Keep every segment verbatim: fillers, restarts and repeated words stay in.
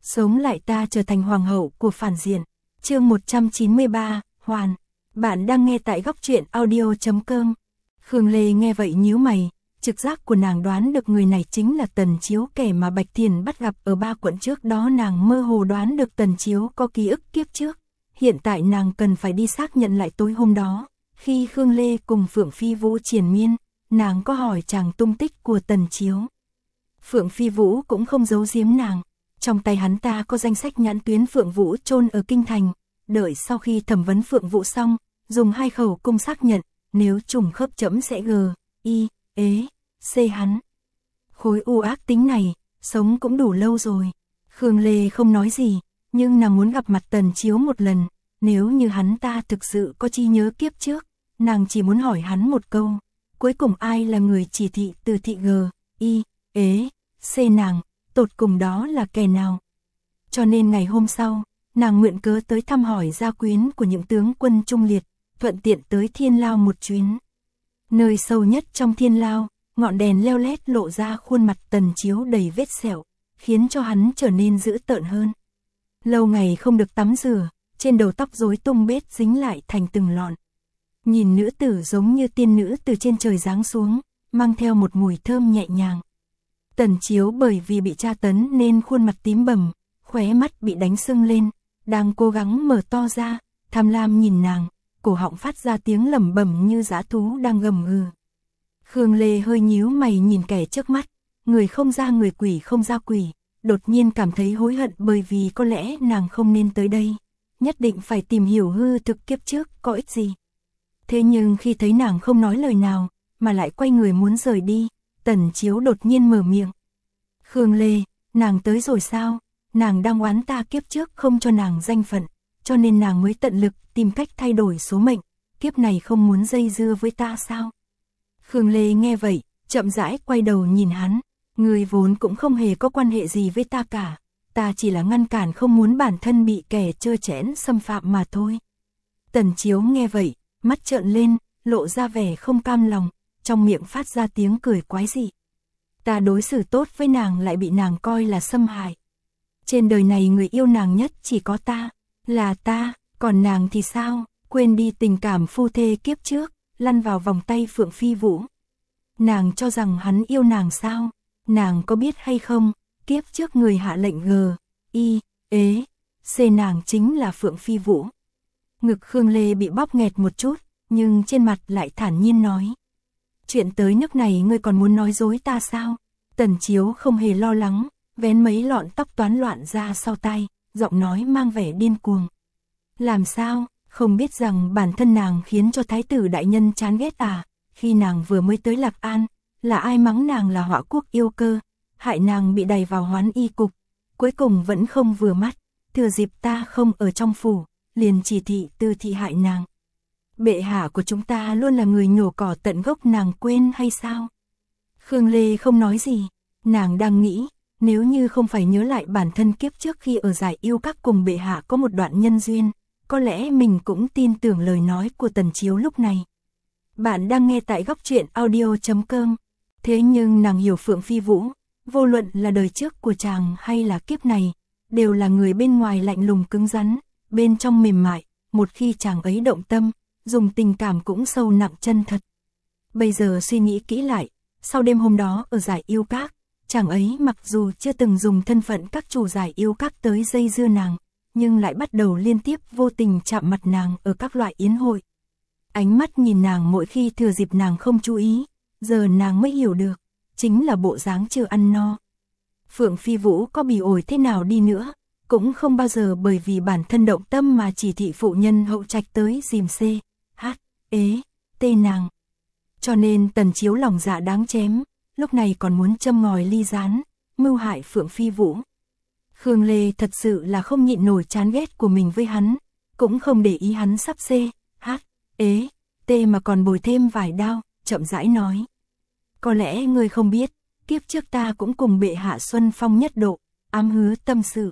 sống lại ta trở thành hoàng hậu của phản diện. Chương một trăm chín mươi ba, Hoàn. Bạn đang nghe tại góc truyện audio chấm com. Khương Lê nghe vậy nhíu mày, trực giác của nàng đoán được người này chính là Tần Chiếu, kẻ mà Bạch Thiền bắt gặp ở ba quận trước đó. Nàng mơ hồ đoán được Tần Chiếu có ký ức kiếp trước. Hiện tại nàng cần phải đi xác nhận lại tối hôm đó. Khi Khương Lê cùng Phượng Phi Vũ triền miên, nàng có hỏi chàng tung tích của Tần Chiếu. Phượng Phi Vũ cũng không giấu giếm nàng. Trong tay hắn ta có danh sách nhãn tuyến Phượng Vũ chôn ở Kinh Thành. Đợi sau khi thẩm vấn Phượng Vũ xong, dùng hai khẩu cung xác nhận, nếu trùng khớp chấm sẽ g, y, ế, c hắn. Khối u ác tính này, sống cũng đủ lâu rồi. Khương Lê không nói gì, nhưng nàng muốn gặp mặt Tần Chiếu một lần. Nếu như hắn ta thực sự có trí nhớ kiếp trước, nàng chỉ muốn hỏi hắn một câu. Cuối cùng ai là người chỉ thị từ thị g, y, ế, c nàng, tột cùng đó là kẻ nào? Cho nên ngày hôm sau, nàng mượn cớ tới thăm hỏi gia quyến của những tướng quân trung liệt, thuận tiện tới Thiên Lao một chuyến. Nơi sâu nhất trong Thiên Lao, ngọn đèn leo lét lộ ra khuôn mặt Tần Chiếu đầy vết sẹo, khiến cho hắn trở nên dữ tợn hơn. Lâu ngày không được tắm rửa, trên đầu tóc rối tung bết dính lại thành từng lọn. Nhìn nữ tử giống như tiên nữ từ trên trời giáng xuống, mang theo một mùi thơm nhẹ nhàng. Tần Chiếu bởi vì bị tra tấn nên khuôn mặt tím bầm, khóe mắt bị đánh sưng lên, đang cố gắng mở to ra, tham lam nhìn nàng, cổ họng phát ra tiếng lẩm bẩm như dã thú đang gầm gừ. Khương Lê hơi nhíu mày nhìn kẻ trước mắt, người không ra người, quỷ không ra quỷ, đột nhiên cảm thấy hối hận bởi vì có lẽ nàng không nên tới đây, nhất định phải tìm hiểu hư thực kiếp trước có ích gì. Thế nhưng khi thấy nàng không nói lời nào, mà lại quay người muốn rời đi, Tần Chiếu đột nhiên mở miệng. Khương Lê, nàng tới rồi sao? Nàng đang oán ta kiếp trước không cho nàng danh phận, cho nên nàng mới tận lực tìm cách thay đổi số mệnh, kiếp này không muốn dây dưa với ta sao? Khương Lê nghe vậy, chậm rãi quay đầu nhìn hắn, người vốn cũng không hề có quan hệ gì với ta cả, ta chỉ là ngăn cản không muốn bản thân bị kẻ trơ trẽn xâm phạm mà thôi. Tần Chiếu nghe vậy, mắt trợn lên, lộ ra vẻ không cam lòng, trong miệng phát ra tiếng cười quái dị. Ta đối xử tốt với nàng lại bị nàng coi là xâm hại. Trên đời này người yêu nàng nhất chỉ có ta, là ta, còn nàng thì sao? Quên đi tình cảm phu thê kiếp trước, lăn vào vòng tay Phượng Phi Vũ. Nàng cho rằng hắn yêu nàng sao? Nàng có biết hay không, kiếp trước người hạ lệnh g, y, ế, c nàng chính là Phượng Phi Vũ. Ngực Khương Lê bị bóp nghẹt một chút, nhưng trên mặt lại thản nhiên nói. Chuyện tới nước này ngươi còn muốn nói dối ta sao? Tần Chiếu không hề lo lắng, vén mấy lọn tóc toán loạn ra sau tay, giọng nói mang vẻ điên cuồng. Làm sao, không biết rằng bản thân nàng khiến cho thái tử đại nhân chán ghét à? Khi nàng vừa mới tới Lạc An, là ai mắng nàng là họa quốc yêu cơ, hại nàng bị đày vào hoán y cục, cuối cùng vẫn không vừa mắt, thừa dịp ta không ở trong phủ, liền chỉ thị tư thị hại nàng. Bệ hạ của chúng ta luôn là người nhổ cỏ tận gốc, nàng quên hay sao? Khương Lê không nói gì, nàng đang nghĩ, nếu như không phải nhớ lại bản thân kiếp trước khi ở Giải Yêu Các cùng bệ hạ có một đoạn nhân duyên, có lẽ mình cũng tin tưởng lời nói của Tần Chiếu lúc này. Bạn đang nghe tại góc truyện audio chấm com. Thế nhưng nàng hiểu Phượng Phi Vũ, vô luận là đời trước của chàng hay là kiếp này, đều là người bên ngoài lạnh lùng cứng rắn, bên trong mềm mại, một khi chàng ấy động tâm, dùng tình cảm cũng sâu nặng chân thật. Bây giờ suy nghĩ kỹ lại, sau đêm hôm đó ở Giải Yêu Các, chàng ấy mặc dù chưa từng dùng thân phận các chủ Giải Yêu Các tới dây dưa nàng, nhưng lại bắt đầu liên tiếp vô tình chạm mặt nàng ở các loại yến hội. Ánh mắt nhìn nàng mỗi khi thừa dịp nàng không chú ý, giờ nàng mới hiểu được, chính là bộ dáng chưa ăn no. Phượng Phi Vũ có bỉ ổi thế nào đi nữa, cũng không bao giờ bởi vì bản thân động tâm mà chỉ thị phụ nhân hậu trạch tới dìm c, h, ế, t nàng. Cho nên Tần Chiếu lòng dạ đáng chém, lúc này còn muốn châm ngòi ly gián, mưu hại Phượng Phi Vũ. Khương Lê thật sự là không nhịn nổi chán ghét của mình với hắn, cũng không để ý hắn sắp c, h, ế, t mà còn bồi thêm vài đao, chậm rãi nói. Có lẽ ngươi không biết, kiếp trước ta cũng cùng bệ hạ xuân phong nhất độ, ám hứa tâm sự.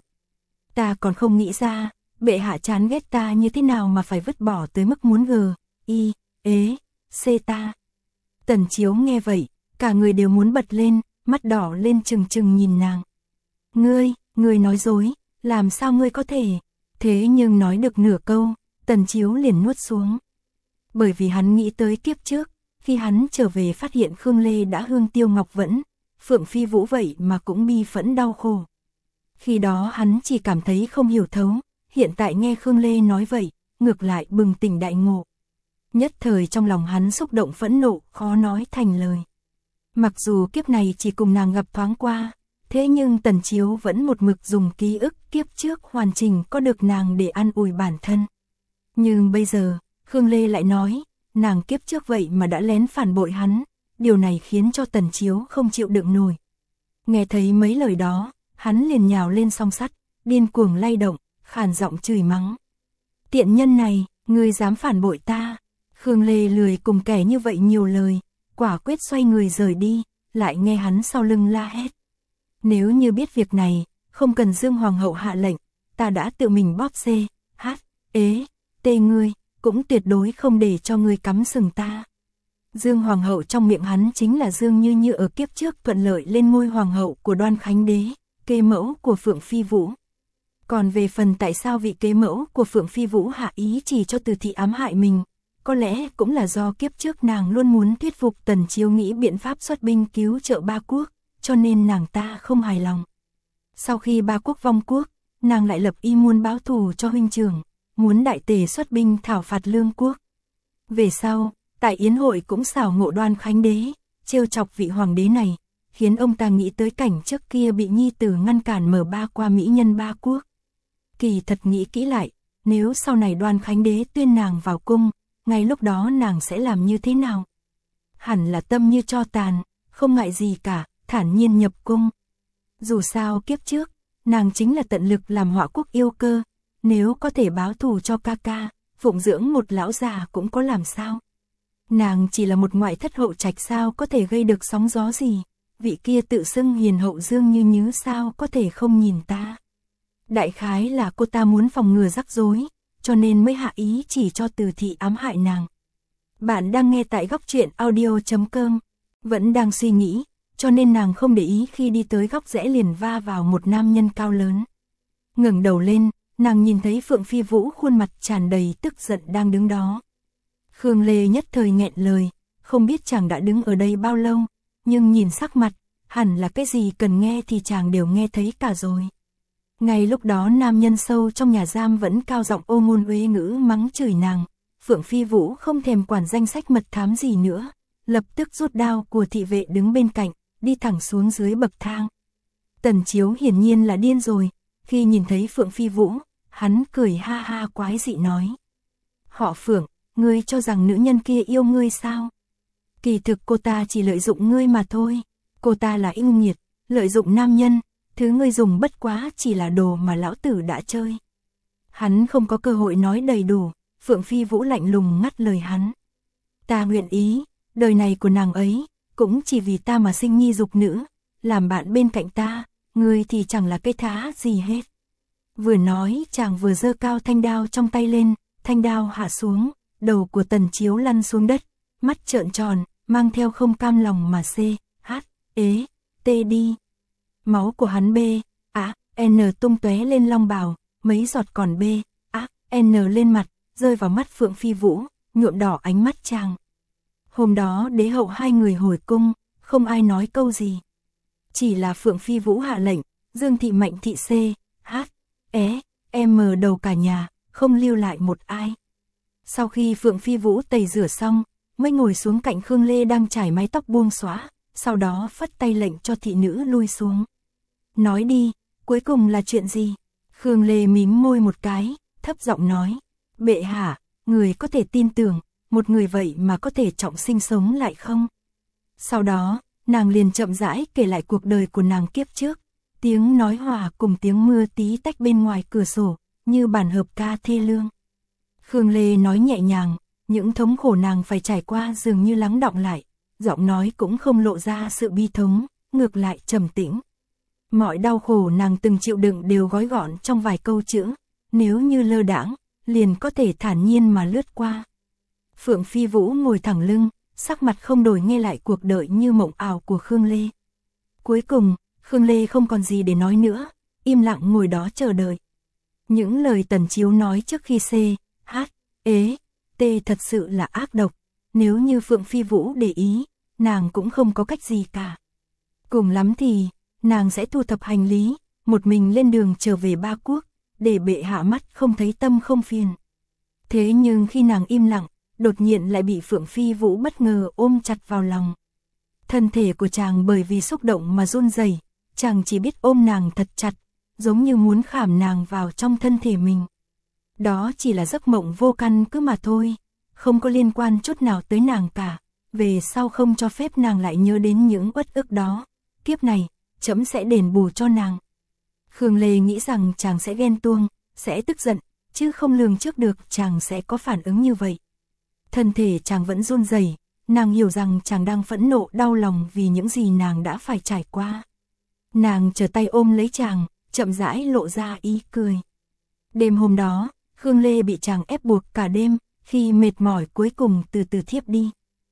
Ta còn không nghĩ ra, bệ hạ chán ghét ta như thế nào mà phải vứt bỏ tới mức muốn g, y, ế, c ta. Tần Chiếu nghe vậy, cả người đều muốn bật lên, mắt đỏ lên trừng trừng nhìn nàng. Ngươi, ngươi nói dối, làm sao ngươi có thể? Thế nhưng nói được nửa câu, Tần Chiếu liền nuốt xuống. Bởi vì hắn nghĩ tới kiếp trước, khi hắn trở về phát hiện Khương Lê đã hương tiêu ngọc vẫn, Phượng Phi Vũ vậy mà cũng bi phẫn đau khổ. Khi đó hắn chỉ cảm thấy không hiểu thấu, hiện tại nghe Khương Lê nói vậy, ngược lại bừng tỉnh đại ngộ. Nhất thời trong lòng hắn xúc động phẫn nộ, khó nói thành lời. Mặc dù kiếp này chỉ cùng nàng gặp thoáng qua, thế nhưng Tần Chiếu vẫn một mực dùng ký ức kiếp trước hoàn chỉnh có được nàng để an ủi bản thân. Nhưng bây giờ, Khương Lê lại nói, nàng kiếp trước vậy mà đã lén phản bội hắn, điều này khiến cho Tần Chiếu không chịu đựng nổi. Nghe thấy mấy lời đó, hắn liền nhào lên song sắt, điên cuồng lay động, khàn giọng chửi mắng. Tiện nhân này, ngươi dám phản bội ta. Khương Lê lười cùng kẻ như vậy nhiều lời, quả quyết xoay người rời đi, lại nghe hắn sau lưng la hét. Nếu như biết việc này, không cần Dương Hoàng hậu hạ lệnh, ta đã tự mình bóp xê, hát, ế, tê ngươi, cũng tuyệt đối không để cho ngươi cắm sừng ta. Dương Hoàng hậu trong miệng hắn chính là Dương Như Như ở kiếp trước thuận lợi lên ngôi Hoàng hậu của Đoan Khánh Đế, kế mẫu của Phượng Phi Vũ. Còn về phần tại sao vị kế mẫu của Phượng Phi Vũ hạ ý chỉ cho Từ Thị ám hại mình, có lẽ cũng là do kiếp trước nàng luôn muốn thuyết phục Tần Chiếu nghĩ biện pháp xuất binh cứu trợ ba quốc, cho nên nàng ta không hài lòng. Sau khi ba quốc vong quốc, nàng lại lập ý muốn báo thù cho huynh trưởng, muốn đại tề xuất binh thảo phạt Lương quốc. Về sau, tại yến hội cũng xảo ngộ Đoan Khánh Đế, trêu chọc vị hoàng đế này, khiến ông ta nghĩ tới cảnh trước kia bị nhi tử ngăn cản mở ba qua mỹ nhân ba quốc. Kỳ thật nghĩ kỹ lại, nếu sau này Đoan Khánh Đế tuyên nàng vào cung, ngay lúc đó nàng sẽ làm như thế nào? Hẳn là tâm như tro tàn, không ngại gì cả, thản nhiên nhập cung. Dù sao kiếp trước, nàng chính là tận lực làm Họa quốc yêu cơ, nếu có thể báo thù cho ca ca, phụng dưỡng một lão già cũng có làm sao. Nàng chỉ là một ngoại thất hậu trạch sao có thể gây được sóng gió gì, vị kia tự xưng hiền hậu Dương Như Như sao có thể không nhìn ta. Đại khái là cô ta muốn phòng ngừa rắc rối, cho nên mới hạ ý chỉ cho Từ Thị ám hại nàng. Bạn đang nghe tại góc truyện audio chấm com, vẫn đang suy nghĩ, cho nên nàng không để ý khi đi tới góc rẽ liền va vào một nam nhân cao lớn. Ngẩng đầu lên, nàng nhìn thấy Phượng Phi Vũ khuôn mặt tràn đầy tức giận đang đứng đó. Khương Lê nhất thời nghẹn lời, không biết chàng đã đứng ở đây bao lâu, nhưng nhìn sắc mặt, hẳn là cái gì cần nghe thì chàng đều nghe thấy cả rồi. Ngay lúc đó nam nhân sâu trong nhà giam vẫn cao giọng ô ngôn uế ngữ mắng chửi nàng, Phượng Phi Vũ không thèm quản danh sách mật thám gì nữa, lập tức rút đao của thị vệ đứng bên cạnh, đi thẳng xuống dưới bậc thang. Tần Chiếu hiển nhiên là điên rồi, khi nhìn thấy Phượng Phi Vũ, hắn cười ha ha quái dị nói. Họ Phượng, ngươi cho rằng nữ nhân kia yêu ngươi sao? Kỳ thực cô ta chỉ lợi dụng ngươi mà thôi, cô ta là yêu nghiệt, lợi dụng nam nhân, thứ ngươi dùng bất quá chỉ là đồ mà lão tử đã chơi. Hắn không có cơ hội nói đầy đủ, Phượng Phi Vũ lạnh lùng ngắt lời hắn. Ta nguyện ý, đời này của nàng ấy, cũng chỉ vì ta mà sinh nhi dục nữ, làm bạn bên cạnh ta, ngươi thì chẳng là cái thá gì hết. Vừa nói chàng vừa giơ cao thanh đao trong tay lên, thanh đao hạ xuống, đầu của Tần Chiếu lăn xuống đất, mắt trợn tròn, mang theo không cam lòng mà xê, hát, ế, tê đi. Máu của hắn bê, á, n tung tóe lên long bào, mấy giọt còn bê, á, n lên mặt, rơi vào mắt Phượng Phi Vũ, nhuộm đỏ ánh mắt chàng. Hôm đó đế hậu hai người hồi cung, không ai nói câu gì. Chỉ là Phượng Phi Vũ hạ lệnh, Dương Thị Mạnh Thị C, H, E, M đầu cả nhà, không lưu lại một ai. Sau khi Phượng Phi Vũ tẩy rửa xong, mới ngồi xuống cạnh Khương Lê đang trải mái tóc buông xõa, sau đó phất tay lệnh cho thị nữ lui xuống. Nói đi, cuối cùng là chuyện gì? Khương Lê mím môi một cái, thấp giọng nói. Bệ hạ, người có thể tin tưởng, một người vậy mà có thể trọng sinh sống lại không? Sau đó, nàng liền chậm rãi kể lại cuộc đời của nàng kiếp trước. Tiếng nói hòa cùng tiếng mưa tí tách bên ngoài cửa sổ, như bản hợp ca thê lương. Khương Lê nói nhẹ nhàng, những thống khổ nàng phải trải qua dường như lắng đọng lại, giọng nói cũng không lộ ra sự bi thống, ngược lại trầm tĩnh. Mọi đau khổ nàng từng chịu đựng đều gói gọn trong vài câu chữ, nếu như lơ đãng, liền có thể thản nhiên mà lướt qua. Phượng Phi Vũ ngồi thẳng lưng, sắc mặt không đổi nghe lại cuộc đời như mộng ảo của Khương Lê. Cuối cùng, Khương Lê không còn gì để nói nữa, im lặng ngồi đó chờ đợi. Những lời Tần Chiếu nói trước khi C, H, ế, T thật sự là ác độc, nếu như Phượng Phi Vũ để ý, nàng cũng không có cách gì cả. Cùng lắm thì, nàng sẽ thu thập hành lý, một mình lên đường trở về Ba Quốc, để bệ hạ mắt không thấy tâm không phiền. Thế nhưng khi nàng im lặng, đột nhiên lại bị Phượng Phi Vũ bất ngờ ôm chặt vào lòng. Thân thể của chàng bởi vì xúc động mà run rẩy, chàng chỉ biết ôm nàng thật chặt, giống như muốn khảm nàng vào trong thân thể mình. Đó chỉ là giấc mộng vô căn cứ mà thôi, không có liên quan chút nào tới nàng cả, về sau không cho phép nàng lại nhớ đến những uất ức đó, kiếp này, trẫm sẽ đền bù cho nàng. Khương Lê nghĩ rằng chàng sẽ ghen tuông, sẽ tức giận, chứ không lường trước được chàng sẽ có phản ứng như vậy. Thân thể chàng vẫn run rẩy, nàng hiểu rằng chàng đang phẫn nộ đau lòng vì những gì nàng đã phải trải qua. Nàng trở tay ôm lấy chàng, chậm rãi lộ ra ý cười. Đêm hôm đó, Khương Lê bị chàng ép buộc cả đêm, khi mệt mỏi cuối cùng từ từ thiếp đi.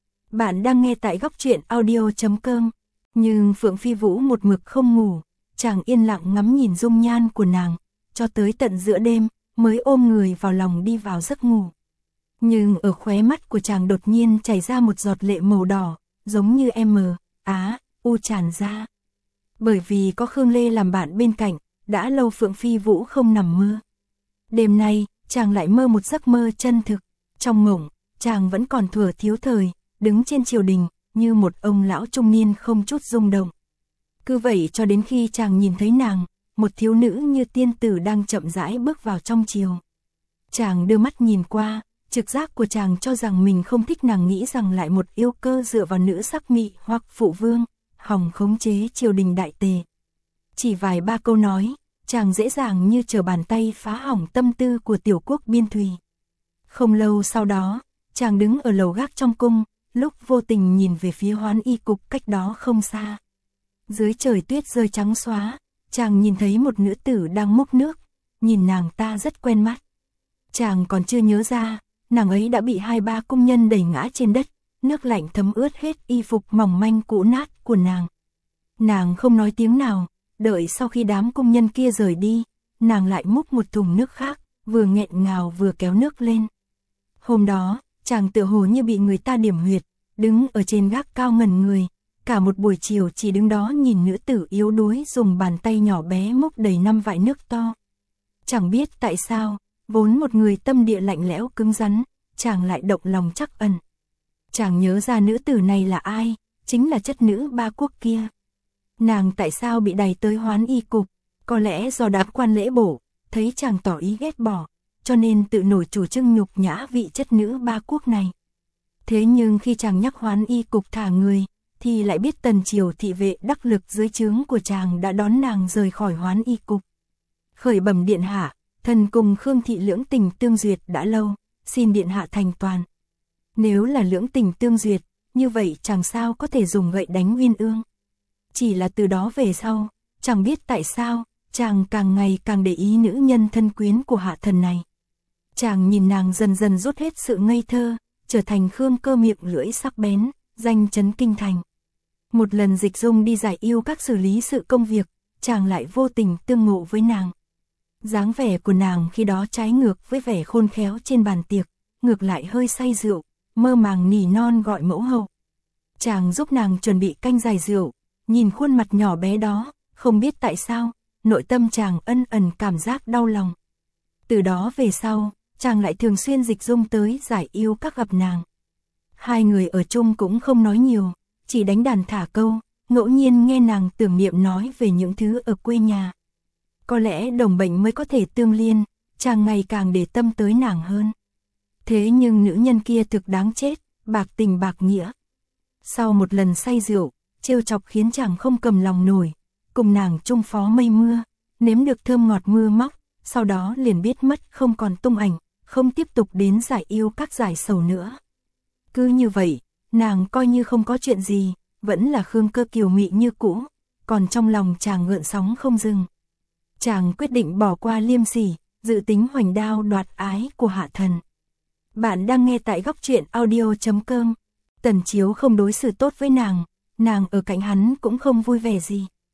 Bạn đang nghe tại góc truyện audio chấm com, nhưng Phượng Phi Vũ một mực không ngủ, chàng yên lặng ngắm nhìn dung nhan của nàng, cho tới tận giữa đêm, mới ôm người vào lòng đi vào giấc ngủ. Nhưng ở khóe mắt của chàng đột nhiên chảy ra một giọt lệ màu đỏ, giống như M, Á, U tràn ra. Bởi vì có Khương Lê làm bạn bên cạnh, đã lâu Phượng Phi Vũ không nằm mơ. Đêm nay, chàng lại mơ một giấc mơ chân thực. Trong mộng, chàng vẫn còn thuở thiếu thời, đứng trên triều đình, như một ông lão trung niên không chút rung động. Cứ vậy cho đến khi chàng nhìn thấy nàng, một thiếu nữ như tiên tử đang chậm rãi bước vào trong triều. Chàng đưa mắt nhìn qua, trực giác của chàng cho rằng mình không thích nàng, nghĩ rằng lại một yêu cơ dựa vào nữ sắc mị hoặc phụ vương, hòng khống chế triều đình đại tề. Chỉ vài ba câu nói, chàng dễ dàng như trở bàn tay phá hỏng tâm tư của tiểu quốc biên thùy. Không lâu sau đó, chàng đứng ở lầu gác trong cung, lúc vô tình nhìn về phía Hoán Y cục cách đó không xa. Dưới trời tuyết rơi trắng xóa, chàng nhìn thấy một nữ tử đang múc nước, nhìn nàng ta rất quen mắt. Chàng còn chưa nhớ ra, nàng ấy đã bị hai ba cung nhân đẩy ngã trên đất, nước lạnh thấm ướt hết y phục mỏng manh cũ nát của nàng. Nàng không nói tiếng nào, đợi sau khi đám cung nhân kia rời đi, nàng lại múc một thùng nước khác, vừa nghẹn ngào vừa kéo nước lên. Hôm đó, chàng tựa hồ như bị người ta điểm huyệt, đứng ở trên gác cao ngẩn người, cả một buổi chiều chỉ đứng đó nhìn nữ tử yếu đuối dùng bàn tay nhỏ bé múc đầy năm vại nước to. Chẳng biết tại sao, vốn một người tâm địa lạnh lẽo cứng rắn, chàng lại động lòng trắc ẩn. Chàng nhớ ra nữ tử này là ai, chính là chất nữ Ba Quốc kia. Nàng tại sao bị đày tới Hoán Y cục, có lẽ do đám quan lễ bổ, thấy chàng tỏ ý ghét bỏ, cho nên tự nổi chủ trương nhục nhã vị chất nữ Ba Quốc này. Thế nhưng khi chàng nhắc Hoán Y cục thả người, thì lại biết tần triều thị vệ đắc lực dưới trướng của chàng đã đón nàng rời khỏi Hoán Y cục. Khởi bẩm điện hạ, thần cùng Khương thị lưỡng tình tương duyệt đã lâu, xin điện hạ thành toàn. Nếu là lưỡng tình tương duyệt, như vậy chàng sao có thể dùng gậy đánh Uyên Ương. Chỉ là từ đó về sau, chẳng biết tại sao, chàng càng ngày càng để ý nữ nhân thân quyến của hạ thần này. Chàng nhìn nàng dần dần rút hết sự ngây thơ, trở thành Khương Cơ miệng lưỡi sắc bén, danh chấn kinh thành. Một lần Dịch Dung đi giải yêu các xử lý sự công việc, chàng lại vô tình tương ngộ với nàng. Dáng vẻ của nàng khi đó trái ngược với vẻ khôn khéo trên bàn tiệc, ngược lại hơi say rượu, mơ màng nỉ non gọi mẫu hậu. Chàng giúp nàng chuẩn bị canh giải rượu, nhìn khuôn mặt nhỏ bé đó, không biết tại sao, nội tâm chàng ân ẩn cảm giác đau lòng. Từ đó về sau, chàng lại thường xuyên Dịch Dung tới giải yêu các gặp nàng. Hai người ở chung cũng không nói nhiều, chỉ đánh đàn thả câu, ngẫu nhiên nghe nàng tưởng niệm nói về những thứ ở quê nhà. Có lẽ đồng bệnh mới có thể tương liên, chàng ngày càng để tâm tới nàng hơn. Thế nhưng nữ nhân kia thực đáng chết, bạc tình bạc nghĩa. Sau một lần say rượu, trêu chọc khiến chàng không cầm lòng nổi, cùng nàng chung phó mây mưa, nếm được thơm ngọt mưa móc, sau đó liền biết mất không còn tung ảnh, không tiếp tục đến giải yêu các giải sầu nữa. Cứ như vậy, nàng coi như không có chuyện gì, vẫn là Khương Cơ kiều mị như cũ, còn trong lòng chàng gợn sóng không dừng. Chàng quyết định bỏ qua liêm sỉ, dự tính hoành đao đoạt ái của hạ thần. Bạn đang nghe tại góc truyện audio chấm com. Tần Chiếu không đối xử tốt với nàng, nàng ở cạnh hắn cũng không vui vẻ gì.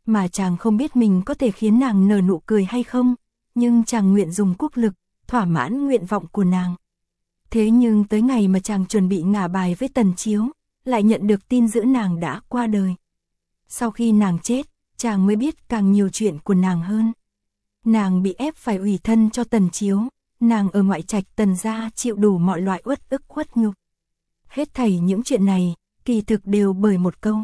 mà chàng không biết mình có thể khiến nàng nở nụ cười hay không, nhưng chàng nguyện dùng quốc lực, thỏa mãn nguyện vọng của nàng. Thế nhưng tới ngày mà chàng chuẩn bị ngả bài với Tần Chiếu, lại nhận được tin dữ nàng đã qua đời. Sau khi nàng chết, chàng mới biết càng nhiều chuyện của nàng hơn. Nàng bị ép phải ủy thân cho Tần Chiếu, nàng ở ngoại trạch Tần gia chịu đủ mọi loại uất ức khuất nhục. Hết thảy những chuyện này, kỳ thực đều bởi một câu.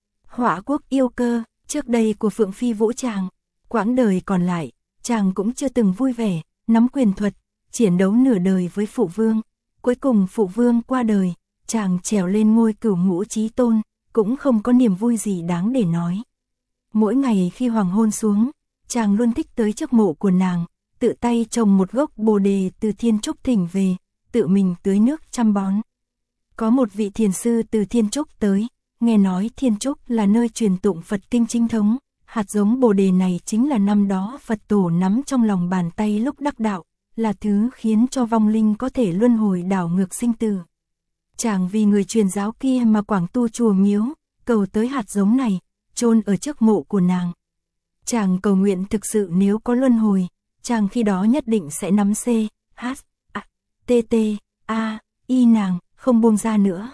Hỏa quốc yêu cơ, trước đây của Phượng Phi Vũ chàng, quãng đời còn lại, chàng cũng chưa từng vui vẻ, nắm quyền thuật, chiến đấu nửa đời với phụ vương. Cuối cùng phụ vương qua đời, chàng trèo lên ngôi cửu ngũ chí tôn, cũng không có niềm vui gì đáng để nói. Mỗi ngày khi hoàng hôn xuống, chàng luôn thích tới trước mộ của nàng, tự tay trồng một gốc bồ đề từ Thiên Trúc thỉnh về, tự mình tưới nước chăm bón. Có một vị thiền sư từ Thiên Trúc tới, nghe nói Thiên Trúc là nơi truyền tụng Phật kinh chính thống, hạt giống bồ đề này chính là năm đó Phật tổ nắm trong lòng bàn tay lúc đắc đạo, là thứ khiến cho vong linh có thể luân hồi đảo ngược sinh tử. Chàng vì người truyền giáo kia mà quảng tu chùa miếu, cầu tới hạt giống này, chôn ở trước mộ của nàng. Chàng cầu nguyện thực sự nếu có luân hồi, chàng khi đó nhất định sẽ nắm C, H, A, T, T, A, Y nàng, không buông ra nữa.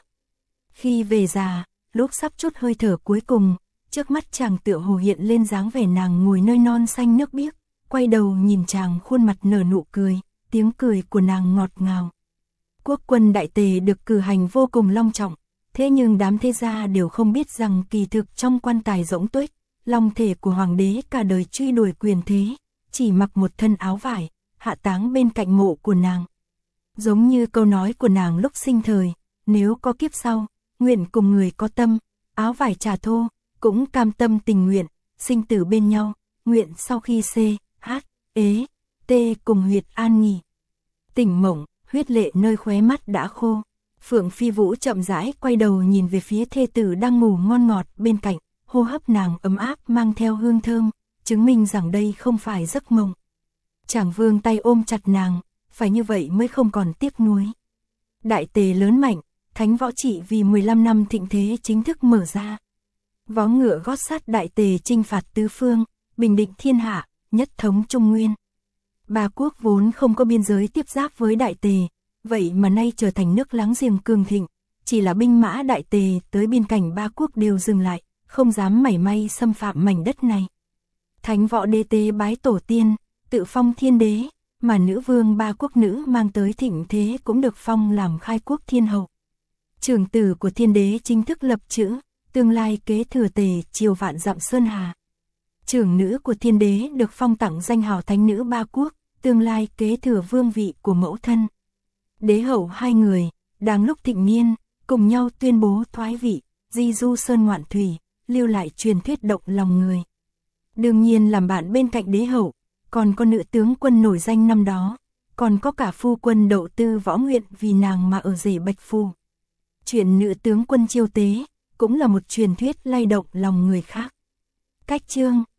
Khi về già, lúc sắp chút hơi thở cuối cùng, trước mắt chàng tựa hồ hiện lên dáng vẻ nàng ngồi nơi non xanh nước biếc, quay đầu nhìn chàng khuôn mặt nở nụ cười, tiếng cười của nàng ngọt ngào. Quốc quân đại tề được cử hành vô cùng long trọng, thế nhưng đám thế gia đều không biết rằng kỳ thực trong quan tài rỗng tuếch, long thể của hoàng đế cả đời truy đuổi quyền thế, chỉ mặc một thân áo vải, hạ táng bên cạnh mộ của nàng. Giống như câu nói của nàng lúc sinh thời, nếu có kiếp sau, nguyện cùng người có tâm, áo vải trà thô, cũng cam tâm tình nguyện, sinh tử bên nhau, nguyện sau khi C, H, ế, T cùng huyệt an nghỉ. Tỉnh mộng, huyết lệ nơi khóe mắt đã khô. Phượng Phi Vũ chậm rãi quay đầu nhìn về phía thê tử đang ngủ ngon ngọt bên cạnh, hô hấp nàng ấm áp mang theo hương thơm, chứng minh rằng đây không phải giấc mộng. Chàng vương tay ôm chặt nàng, phải như vậy mới không còn tiếc nuối. Đại tề lớn mạnh, thánh võ trị vì mười lăm năm thịnh thế chính thức mở ra. Vó ngựa gót sát đại tề chinh phạt tứ phương, bình định thiên hạ, nhất thống trung nguyên. Ba quốc vốn không có biên giới tiếp giáp với đại tề, vậy mà nay trở thành nước láng giềng cường thịnh, chỉ là binh mã đại tề tới biên cảnh ba quốc đều dừng lại, không dám mảy may xâm phạm mảnh đất này. Thánh võ đế tế bái tổ tiên, tự phong thiên đế, mà nữ vương ba quốc nữ mang tới thịnh thế cũng được phong làm khai quốc thiên hậu. Trưởng tử của thiên đế chính thức lập chữ, tương lai kế thừa tề triều vạn dặm sơn hà. Trưởng nữ của thiên đế được phong tặng danh hào thánh nữ ba quốc, tương lai kế thừa vương vị của mẫu thân. Đế hậu hai người, đang lúc thịnh niên, cùng nhau tuyên bố thoái vị, di du sơn ngoạn thủy, lưu lại truyền thuyết động lòng người. Đương nhiên làm bạn bên cạnh đế hậu, còn có nữ tướng quân nổi danh năm đó, còn có cả phu quân Đậu Tư Võ Nguyện vì nàng mà ở rể Bạch Phu. Chuyện nữ tướng quân chiêu tế, cũng là một truyền thuyết lay động lòng người khác. Cách chương